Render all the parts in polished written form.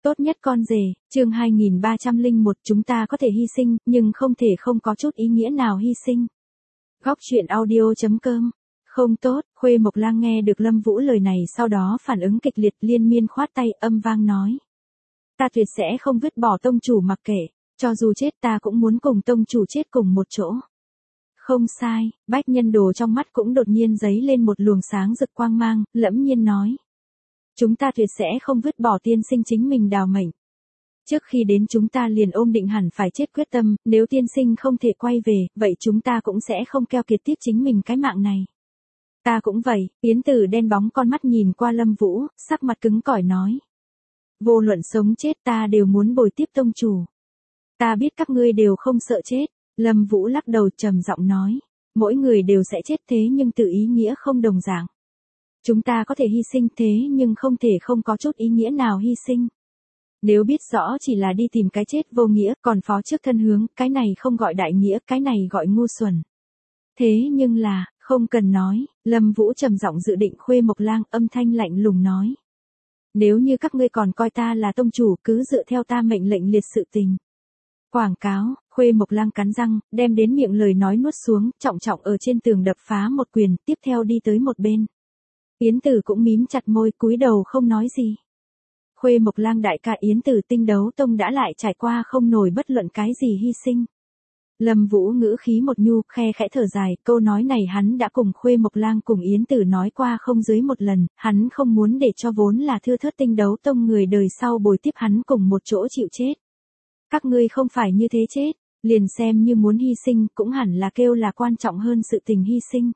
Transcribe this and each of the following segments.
Tốt nhất con rể, chương 2301 chúng ta có thể hy sinh, nhưng không thể không có chút ý nghĩa nào hy sinh. Góc truyện audio.com. Không tốt, Khuê Mộc Lang nghe được Lâm Vũ lời này sau đó phản ứng kịch liệt liên miên khoát tay âm vang nói. Ta tuyệt sẽ không vứt bỏ tông chủ mặc kệ, cho dù chết ta cũng muốn cùng tông chủ chết cùng một chỗ. Không sai, Bách Nhân Đồ trong mắt cũng đột nhiên giấy lên một luồng sáng rực quang mang, lẫm nhiên nói. Chúng ta tuyệt sẽ không vứt bỏ tiên sinh chính mình đào mệnh. Trước khi đến chúng ta liền ôm định hẳn phải chết quyết tâm, nếu tiên sinh không thể quay về, vậy chúng ta cũng sẽ không keo kiệt tiếp chính mình cái mạng này. Ta cũng vậy, Yến Tử đen bóng con mắt nhìn qua Lâm Vũ, sắc mặt cứng cỏi nói. Vô luận sống chết ta đều muốn bồi tiếp tông chủ. Ta biết các ngươi đều không sợ chết, Lâm Vũ lắc đầu trầm giọng nói. Mỗi người đều sẽ chết thế nhưng tự ý nghĩa không đồng dạng. Chúng ta có thể hy sinh thế nhưng không thể không có chút ý nghĩa nào hy sinh. Nếu biết rõ chỉ là đi tìm cái chết vô nghĩa còn phó trước thân hướng, cái này không gọi đại nghĩa, cái này gọi ngu xuẩn. Thế nhưng là, không cần nói, Lâm Vũ trầm giọng dự định Khuê Mộc Lang âm thanh lạnh lùng nói. Nếu như các ngươi còn coi ta là tông chủ cứ dựa theo ta mệnh lệnh liệt sự tình. Quảng cáo, Khuê Mộc Lang cắn răng, đem đến miệng lời nói nuốt xuống, trọng trọng ở trên tường đập phá một quyền, tiếp theo đi tới một bên. Yến Tử cũng mím chặt môi cúi đầu không nói gì. Khuê Mộc Lang đại ca Yến Tử Tinh Đấu Tông đã lại trải qua không nổi bất luận cái gì hy sinh. Lâm Vũ ngữ khí một nhu, khe khẽ thở dài, câu nói này hắn đã cùng Khuê Mộc Lang cùng Yến Tử nói qua không dưới một lần, hắn không muốn để cho vốn là thưa thớt Tinh Đấu Tông người đời sau bồi tiếp hắn cùng một chỗ chịu chết. Các ngươi không phải như thế chết, liền xem như muốn hy sinh cũng hẳn là kêu là quan trọng hơn sự tình hy sinh.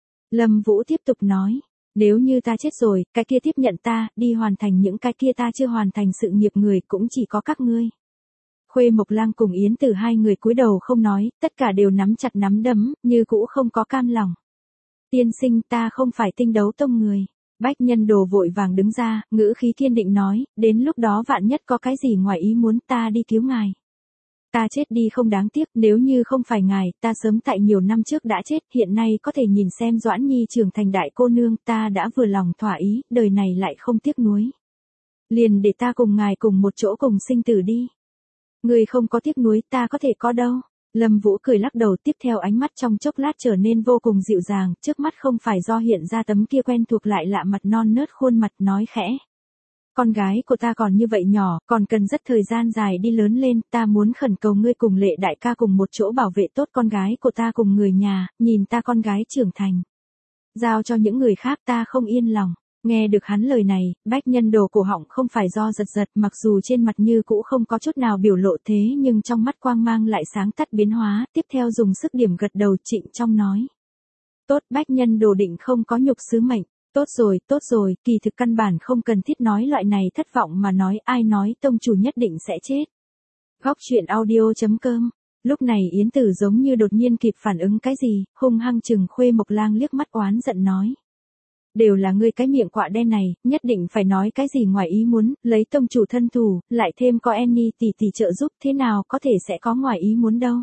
Lâm Vũ tiếp tục nói. Nếu như ta chết rồi, cái kia tiếp nhận ta, đi hoàn thành những cái kia ta chưa hoàn thành sự nghiệp người cũng chỉ có các ngươi. Khuê Mộc Lang cùng Yến Tử hai người cúi đầu không nói, tất cả đều nắm chặt nắm đấm, như cũ không có cam lòng. Tiên sinh ta không phải Tinh Đấu Tông người. Bách Nhân Đồ vội vàng đứng ra, ngữ khí kiên định nói, đến lúc đó vạn nhất có cái gì ngoài ý muốn ta đi cứu ngài. Ta chết đi không đáng tiếc, nếu như không phải ngài, ta sớm tại nhiều năm trước đã chết, hiện nay có thể nhìn xem Doãn Nhi trưởng thành đại cô nương, ta đã vừa lòng thỏa ý, đời này lại không tiếc nuối. Liền để ta cùng ngài cùng một chỗ cùng sinh tử đi. Người không có tiếc nuối, ta có thể có đâu. Lâm Vũ cười lắc đầu, tiếp theo ánh mắt trong chốc lát trở nên vô cùng dịu dàng, trước mắt không phải do hiện ra tấm kia quen thuộc lại lạ mặt non nớt khuôn mặt nói khẽ. Con gái của ta còn như vậy nhỏ, còn cần rất thời gian dài đi lớn lên, ta muốn khẩn cầu ngươi cùng Lệ đại ca cùng một chỗ bảo vệ tốt con gái của ta cùng người nhà, nhìn ta con gái trưởng thành. Giao cho những người khác ta không yên lòng. Nghe được hắn lời này, Bách Nhân Đồ cổ họng không phải do giật giật, mặc dù trên mặt như cũ không có chút nào biểu lộ thế nhưng trong mắt quang mang lại sáng tắt biến hóa, tiếp theo dùng sức điểm gật đầu trịnh trong nói. Tốt, Bách Nhân Đồ định không có nhục sứ mệnh. Tốt rồi, kỳ thực căn bản không cần thiết nói loại này thất vọng mà nói ai nói tông chủ nhất định sẽ chết. Góc truyện audio.com. Lúc này Yến Tử giống như đột nhiên kịp phản ứng cái gì, hung hăng chừng Khuê Mộc Lang liếc mắt oán giận nói. Đều là ngươi cái miệng quạ đen này, nhất định phải nói cái gì ngoài ý muốn, lấy tông chủ thân thủ, lại thêm có Annie tỷ tỷ trợ giúp thế nào có thể sẽ có ngoài ý muốn đâu.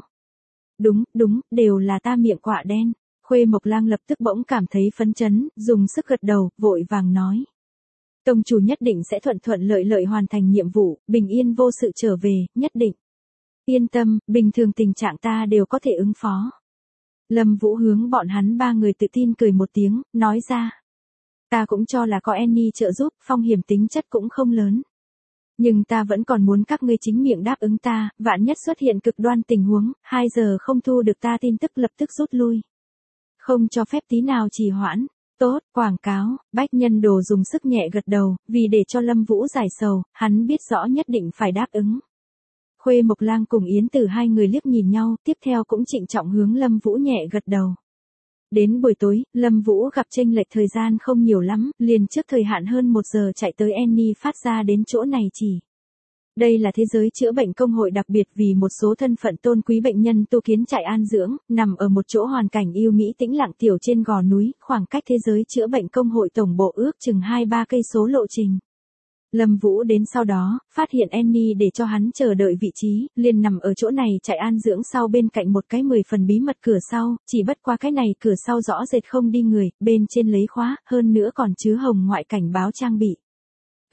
Đúng, đều là ta miệng quạ đen. Khuê Mộc Lang lập tức bỗng cảm thấy phấn chấn, dùng sức gật đầu, vội vàng nói. Tông chủ nhất định sẽ thuận lợi hoàn thành nhiệm vụ, bình yên vô sự trở về, nhất định. Yên tâm, bình thường tình trạng ta đều có thể ứng phó. Lâm Vũ hướng bọn hắn ba người tự tin cười một tiếng, nói ra. Ta cũng cho là có Annie trợ giúp, phong hiểm tính chất cũng không lớn. Nhưng ta vẫn còn muốn các ngươi chính miệng đáp ứng ta, vạn nhất xuất hiện cực đoan tình huống, 2 giờ không thu được ta tin tức lập tức rút lui. Không cho phép tí nào trì hoãn. Tốt, quảng cáo, Bách Nhân Đồ dùng sức nhẹ gật đầu, vì để cho Lâm Vũ giải sầu, hắn biết rõ nhất định phải đáp ứng. Khuê Mộc Lang cùng Yến Tử hai người liếc nhìn nhau, tiếp theo cũng trịnh trọng hướng Lâm Vũ nhẹ gật đầu. Đến buổi tối, Lâm Vũ gặp chênh lệch thời gian không nhiều lắm, liền trước thời hạn hơn 1 giờ chạy tới Annie phát ra đến chỗ này chỉ. Đây là thế giới chữa bệnh công hội đặc biệt vì một số thân phận tôn quý bệnh nhân tu kiến trại an dưỡng, nằm ở một chỗ hoàn cảnh yêu mỹ tĩnh lặng tiểu trên gò núi, khoảng cách thế giới chữa bệnh công hội tổng bộ ước chừng 2-3 cây số lộ trình. Lâm Vũ đến sau đó, phát hiện Annie để cho hắn chờ đợi vị trí, liền nằm ở chỗ này trại an dưỡng sau bên cạnh một cái 10 phần bí mật cửa sau, chỉ bất qua cái này cửa sau rõ rệt không đi người, bên trên lấy khóa, hơn nữa còn chứa hồng ngoại cảnh báo trang bị.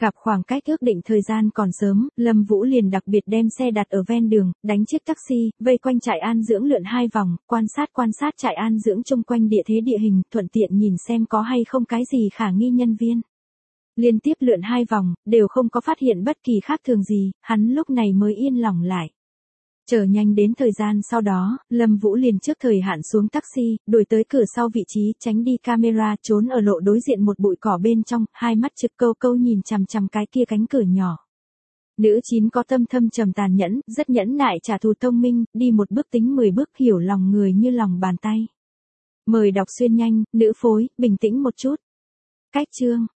Gặp khoảng cách ước định thời gian còn sớm, Lâm Vũ liền đặc biệt đem xe đặt ở ven đường, đánh chiếc taxi, vây quanh trại an dưỡng lượn 2 vòng, quan sát trại an dưỡng chung quanh địa thế địa hình, thuận tiện nhìn xem có hay không cái gì khả nghi nhân viên. Liên tiếp lượn 2 vòng, đều không có phát hiện bất kỳ khác thường gì, hắn lúc này mới yên lòng lại. Chờ nhanh đến thời gian sau đó, Lâm Vũ liền trước thời hạn xuống taxi, đuổi tới cửa sau vị trí, tránh đi camera, trốn ở lộ đối diện một bụi cỏ bên trong, hai mắt trực câu câu nhìn chằm chằm cái kia cánh cửa nhỏ. Nữ 9 có tâm thâm trầm tàn nhẫn, rất nhẫn nại trả thù thông minh, đi một bước tính 10 bước, hiểu lòng người như lòng bàn tay. Mời đọc xuyên nhanh, nữ phối, bình tĩnh một chút. Cách chương